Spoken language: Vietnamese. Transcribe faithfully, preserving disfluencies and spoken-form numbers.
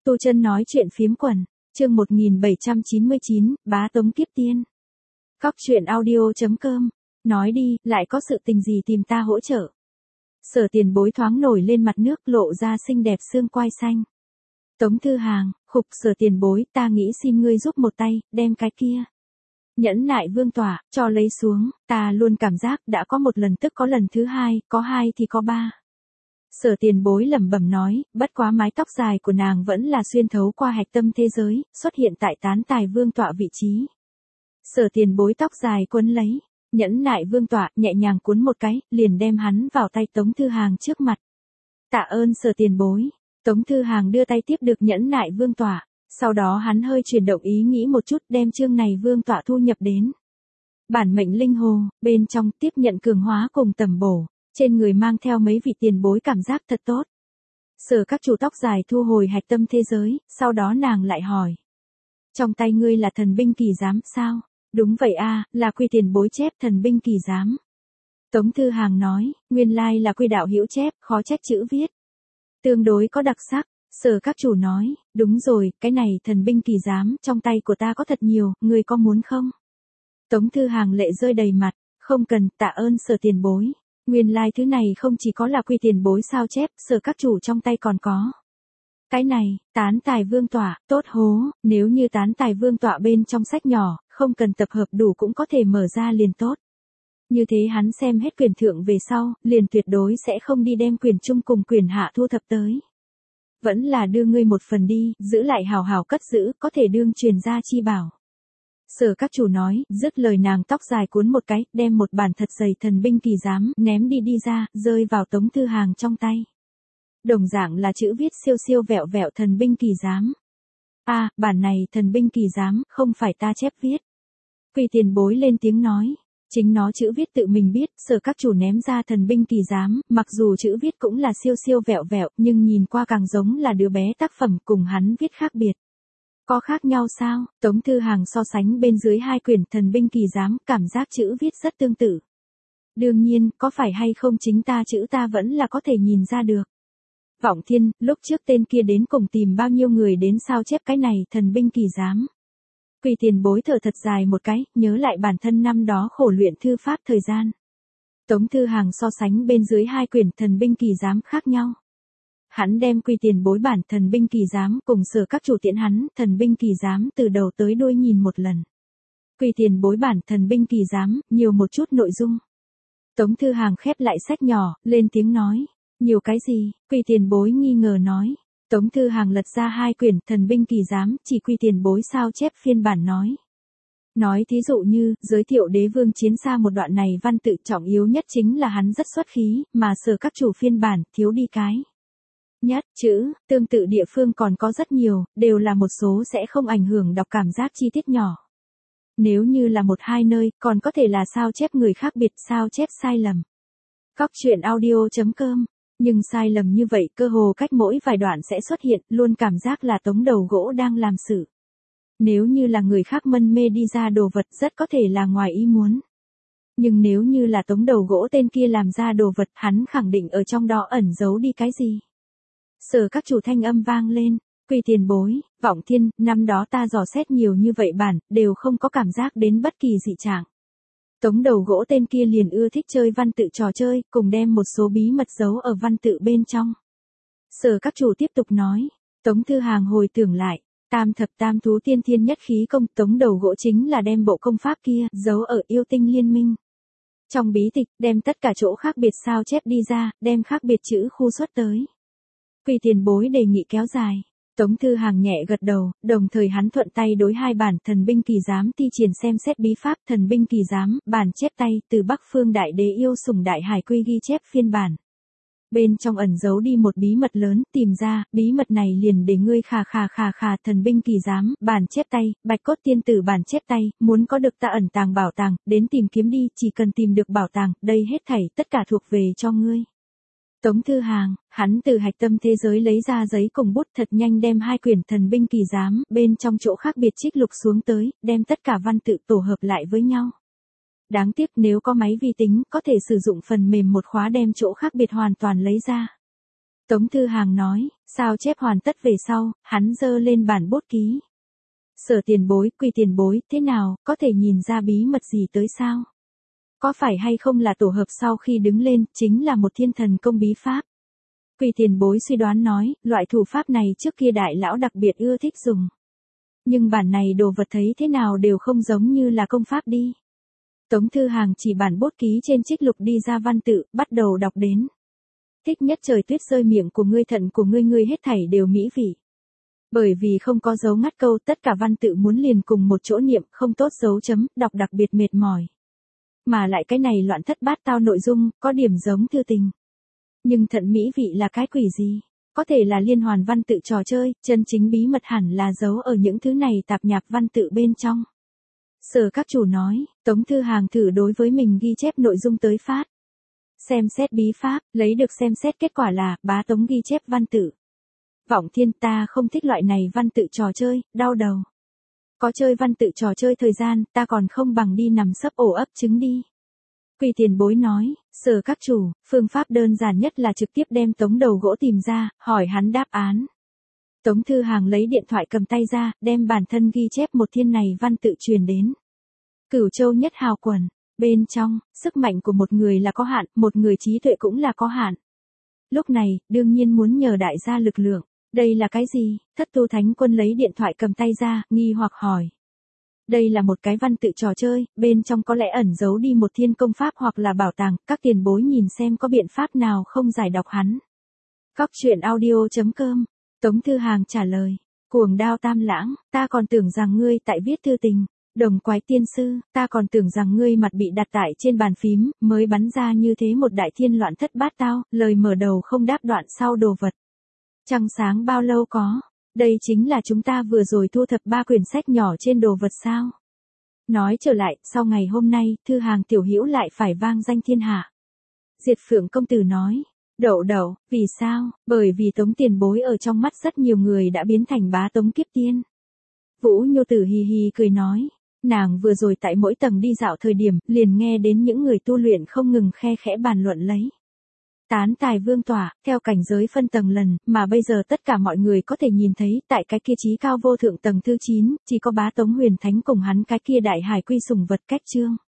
Tu Chân nói chuyện phiếm quần, chương một nghìn bảy trăm chín mươi chín, bá tống kiếp tiên. Cóc truyện audio chấm com, nói đi, lại có sự tình gì tìm ta hỗ trợ. Sở Tiền Bối thoáng nổi lên mặt nước, lộ ra xinh đẹp xương quai xanh. Tống Thư Hàng, khục Sở Tiền Bối, ta nghĩ xin ngươi giúp một tay, đem cái kia nhẫn nại vương tỏa, cho lấy xuống, ta luôn cảm giác đã có một lần tức có lần thứ hai, có hai thì có ba. Sở Tiền Bối lẩm bẩm nói, bất quá mái tóc dài của nàng vẫn là xuyên thấu qua hạch tâm thế giới, xuất hiện tại tán tài vương tọa vị trí. Sở Tiền Bối tóc dài quấn lấy, nhẫn nại vương tọa, nhẹ nhàng cuốn một cái, liền đem hắn vào tay Tống Thư Hàng trước mặt. Tạ ơn Sở Tiền Bối. Tống Thư Hàng đưa tay tiếp được nhẫn nại vương tọa, sau đó hắn hơi chuyển động ý nghĩ một chút, đem chương này vương tọa thu nhập đến bản mệnh linh hồ, bên trong tiếp nhận cường hóa cùng tầm bổ. Trên người mang theo mấy vị tiền bối cảm giác thật tốt. Sở các chủ tóc dài thu hồi hạch tâm thế giới, sau đó nàng lại hỏi. Trong tay ngươi là thần binh kỳ giám sao? Đúng vậy a, là Quy tiền bối chép thần binh kỳ giám. Tống Thư Hàng nói, nguyên lai là Quy đạo hữu chép, khó trách chữ viết. Tương đối có đặc sắc. Sở các chủ nói, đúng rồi, cái này thần binh kỳ giám, trong tay của ta có thật nhiều, ngươi có muốn không? Tống Thư Hàng lệ rơi đầy mặt, không cần, tạ ơn Sở Tiền Bối. Nguyên lai like thứ này không chỉ có là Quy tiền bối sao chép, Sở các chủ trong tay còn có. Cái này, tán tài vương tọa, tốt hố, nếu như tán tài vương tọa bên trong sách nhỏ, không cần tập hợp đủ cũng có thể mở ra liền tốt. Như thế hắn xem hết quyền thượng về sau, liền tuyệt đối sẽ không đi đem quyền trung cùng quyền hạ thu thập tới. Vẫn là đưa ngươi một phần đi, giữ lại hào hào cất giữ, có thể đương truyền gia chi bảo. Sở các chủ nói, dứt lời nàng tóc dài cuốn một cái, đem một bản thật dày thần binh kỳ giám, ném đi đi ra, rơi vào Tống Thư Hàng trong tay. Đồng dạng là chữ viết siêu siêu vẹo vẹo thần binh kỳ giám. A, à, bản này thần binh kỳ giám, không phải ta chép viết. Quy tiền bối lên tiếng nói, chính nó chữ viết tự mình biết, sở các chủ ném ra thần binh kỳ giám, mặc dù chữ viết cũng là siêu siêu vẹo vẹo, nhưng nhìn qua càng giống là đứa bé tác phẩm cùng hắn viết khác biệt. Có khác nhau sao? Tống Thư Hàng so sánh bên dưới hai quyển thần binh kỳ giám, cảm giác chữ viết rất tương tự. Đương nhiên, có phải hay không chính ta chữ ta vẫn là có thể nhìn ra được. Vọng Thiên, lúc trước tên kia đến cùng tìm bao nhiêu người đến sao chép cái này thần binh kỳ giám. Quy tiền bối thở thật dài một cái, nhớ lại bản thân năm đó khổ luyện thư pháp thời gian. Tống Thư Hàng so sánh bên dưới hai quyển thần binh kỳ giám khác nhau. Hắn đem Quy tiền bối bản thần binh kỳ giám cùng Sở các chủ tiễn hắn, thần binh kỳ giám từ đầu tới đuôi nhìn một lần. Quy tiền bối bản thần binh kỳ giám, nhiều một chút nội dung. Tống Thư Hàng khép lại sách nhỏ, lên tiếng nói. Nhiều cái gì? Quy tiền bối nghi ngờ nói. Tống Thư Hàng lật ra hai quyển thần binh kỳ giám, chỉ Quy tiền bối sao chép phiên bản nói. Nói thí dụ như, giới thiệu đế vương chiến xa một đoạn này văn tự trọng yếu nhất chính là hắn rất xuất khí, mà Sở các chủ phiên bản, thiếu đi cái nhất chữ, tương tự địa phương còn có rất nhiều, đều là một số sẽ không ảnh hưởng đọc cảm giác chi tiết nhỏ. Nếu như là một hai nơi, còn có thể là sao chép người khác biệt, sao chép sai lầm. Cóc truyện audio chấm com, nhưng sai lầm như vậy cơ hồ cách mỗi vài đoạn sẽ xuất hiện, luôn cảm giác là tống đầu gỗ đang làm sự. Nếu như là người khác mân mê đi ra đồ vật rất có thể là ngoài ý muốn. Nhưng nếu như là tống đầu gỗ tên kia làm ra đồ vật, hắn khẳng định ở trong đó ẩn giấu đi cái gì. Sở các chủ thanh âm vang lên, Quy tiền bối, Vọng Thiên, năm đó ta dò xét nhiều như vậy bản, đều không có cảm giác đến bất kỳ dị trạng. Tống đầu gỗ tên kia liền ưa thích chơi văn tự trò chơi, cùng đem một số bí mật giấu ở văn tự bên trong. Sở các chủ tiếp tục nói, Tống Thư Hàng hồi tưởng lại, tam thập tam thú tiên thiên nhất khí công, tống đầu gỗ chính là đem bộ công pháp kia, giấu ở yêu tinh liên minh. Trong bí tịch, đem tất cả chỗ khác biệt sao chép đi ra, đem khác biệt chữ khu xuất tới. Quy tiền bối đề nghị kéo dài. Tống Thư Hàng nhẹ gật đầu, đồng thời hắn thuận tay đối hai bản thần binh kỳ giám thi triển xem xét bí pháp thần binh kỳ giám, bản chép tay, từ Bắc Phương Đại Đế yêu sủng Đại Hải Quy ghi chép phiên bản. Bên trong ẩn giấu đi một bí mật lớn, tìm ra, bí mật này liền để ngươi khà khà khà khà thần binh kỳ giám, bản chép tay, Bạch Cốt Tiên Tử bản chép tay, muốn có được ta ẩn tàng bảo tàng, đến tìm kiếm đi, chỉ cần tìm được bảo tàng, đây hết thảy, tất cả thuộc về cho ngươi. Tống Thư Hàng, hắn từ hạch tâm thế giới lấy ra giấy cùng bút thật nhanh đem hai quyển thần binh kỳ giám, bên trong chỗ khác biệt trích lục xuống tới, đem tất cả văn tự tổ hợp lại với nhau. Đáng tiếc nếu có máy vi tính, có thể sử dụng phần mềm một khóa đem chỗ khác biệt hoàn toàn lấy ra. Tống Thư Hàng nói, Sao chép hoàn tất về sau, hắn giơ lên bản bút ký. Sở tiền bối, Quỳ tiền bối, thế nào, có thể nhìn ra bí mật gì tới sao? Có phải hay không là tổ hợp sau khi đứng lên, chính là một thiên thần công bí pháp? Quỳ tiền bối suy đoán nói, loại thủ pháp này trước kia đại lão đặc biệt ưa thích dùng. Nhưng bản này đồ vật thấy thế nào đều không giống như là công pháp đi. Tống Thư Hàng chỉ bản bút ký trên trích lục đi ra văn tự, bắt đầu đọc đến. Thích nhất trời tuyết rơi miệng của ngươi thận của ngươi ngươi hết thảy đều mỹ vị. Bởi vì không có dấu ngắt câu tất cả văn tự muốn liền cùng một chỗ niệm không tốt dấu chấm, đọc đặc biệt mệt mỏi. Mà lại cái này loạn thất bát tao nội dung, có điểm giống thư tình. Nhưng thận mỹ vị là cái quỷ gì? Có thể là liên hoàn văn tự trò chơi, chân chính bí mật hẳn là giấu ở những thứ này tạp nhạp văn tự bên trong. Sở các chủ nói, Tống Thư Hàng thử đối với mình ghi chép nội dung tới phát. Xem xét bí pháp, lấy được xem xét kết quả là, bá Tống ghi chép văn tự. Vọng thiên ta không thích loại này văn tự trò chơi, đau đầu. Có chơi văn tự trò chơi thời gian, ta còn không bằng đi nằm sấp ổ ấp trứng đi. Quỳ tiền bối nói, Sở các chủ, phương pháp đơn giản nhất là trực tiếp đem Tống đầu gỗ tìm ra, hỏi hắn đáp án. Tống Thư Hàng lấy điện thoại cầm tay ra, đem bản thân ghi chép một thiên này văn tự truyền đến. Cửu Châu nhất hào quần, bên trong, sức mạnh của một người là có hạn, một người trí tuệ cũng là có hạn. Lúc này, đương nhiên muốn nhờ đại gia lực lượng. Đây là cái gì? Thất tu thánh quân lấy điện thoại cầm tay ra, nghi hoặc hỏi. Đây là một cái văn tự trò chơi, bên trong có lẽ ẩn giấu đi một thiên công pháp hoặc là bảo tàng, các tiền bối nhìn xem có biện pháp nào không giải đọc hắn. Cóc truyện audio chấm com, Tống Thư Hàng trả lời. Cuồng đao tam lãng, ta còn tưởng rằng ngươi tại viết thư tình. Đồng quái tiên sư, ta còn tưởng rằng ngươi mặt bị đặt tại trên bàn phím, mới bắn ra như thế một đại thiên loạn thất bát tao, lời mở đầu không đáp đoạn sau đồ vật. Trăng sáng bao lâu có? Đây chính là chúng ta vừa rồi thu thập ba quyển sách nhỏ trên đồ vật sao? Nói trở lại, sau ngày hôm nay, Thư Hàng tiểu hữu lại phải vang danh thiên hạ. Diệt Phượng công tử nói, đậu đậu, vì sao? Bởi vì Tống tiền bối ở trong mắt rất nhiều người đã biến thành bá Tống kiếp tiên. Vũ Nhô Tử hì hì cười nói, nàng vừa rồi tại mỗi tầng đi dạo thời điểm, liền nghe đến những người tu luyện không ngừng khe khẽ bàn luận lấy. Tán tài vương tỏa, theo cảnh giới phân tầng lần, mà bây giờ tất cả mọi người có thể nhìn thấy, tại cái kia trí cao vô thượng tầng thứ chín, chỉ có bá Tống huyền thánh cùng hắn cái kia đại hải quy sùng vật cách chương.